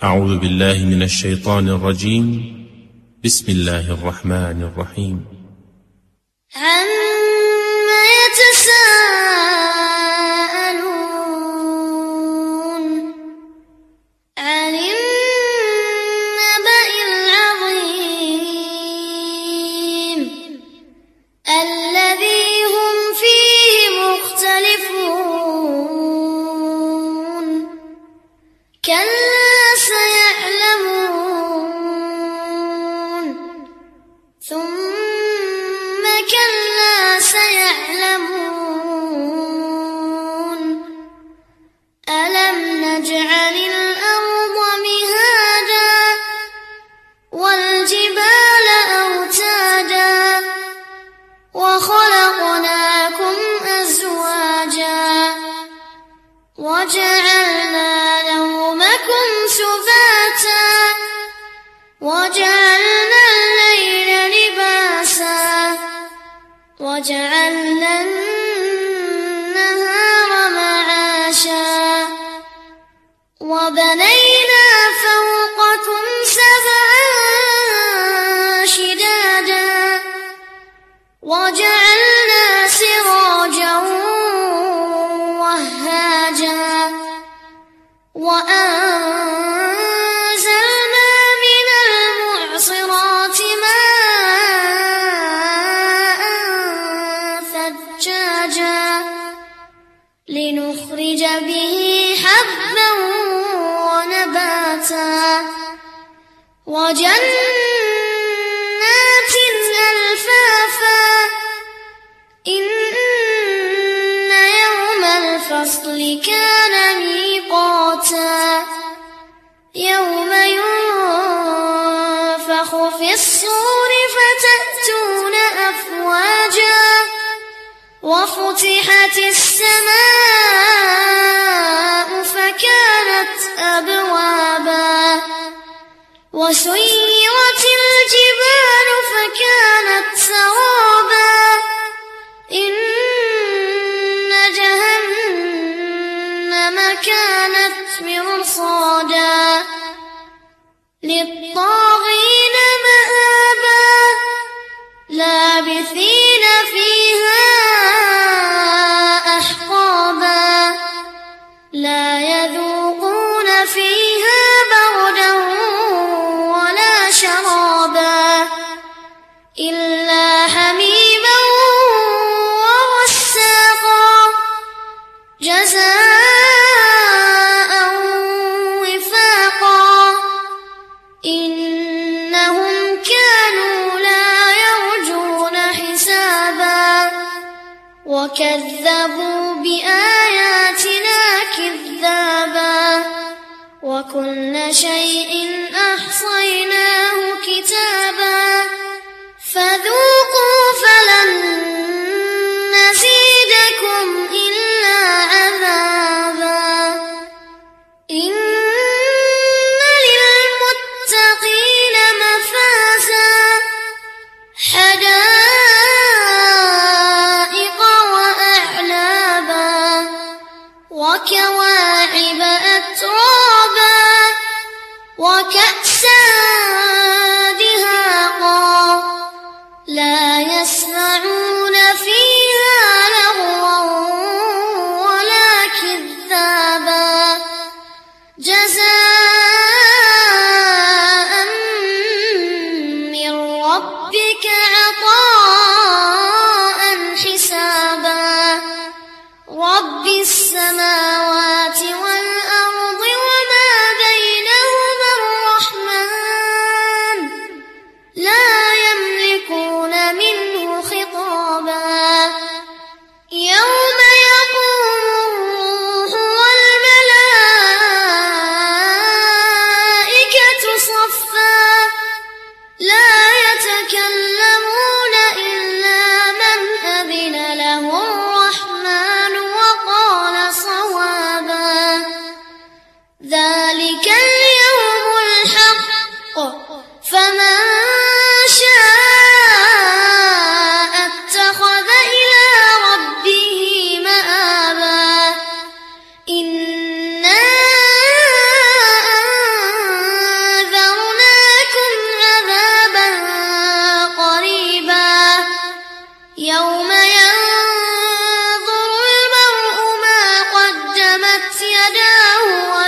أعوذ بالله من الشيطان الرجيم. بسم الله الرحمن الرحيم. عما يتساءلون عن النبأ العظيم الذي هم فيه مختلفون كلا سيعلمون ثم كلا سيعلمون ألم نجعل الأرض مهادا والجبال أوتادا وخلقناكم أزواجا وجعلنا نومكم سباتا وجعلنا الليل لباسا وجعلنا النهار معاشا وبنينا فوقكم سبعا شدادا وجعلنا سراجا وهاجا وأنزلنا من المعصرات ماء ثجاجا لنخرج به حبا ونباتا وجنات ألفافا إن يوم الفصل كان ميقاتا يوم ينفخ في الصور فتأتون أفواجا وفتحت السماء فكانت أبوابا وسيرت الجبال فكانت سرابا إن جهنم كانت مرصادا للطاغين مآبا لابثين فيها أحقابا لا يذوقون فيها بردا ولا شرابا إلا حميما وغساقا جزاء وفاقا إنهم كانوا لا يرجون حسابا وكذبوا بآياتنا كذابا وكل شيء أحصيناه كتابا فذوقوا فلن نزيدكم إلا عذابا إن للمتقين مفازا حدائق وأعنابا وكواعب أترابا وكأسا دهاقا لا يسمعون فيها لغوا ولا كذابا جزاء من ربك عطاء حسابا رب السماوات والأرض وما بينهما الرحمن لا يملكون منه خطابا يوم يقوم والملائكة صفا لا يتكلمون إلا من أذن له الرحمن وقال صوابا ذلك اليوم الحق فمن شاء اتخذ إلى ربه مآبا إنا هو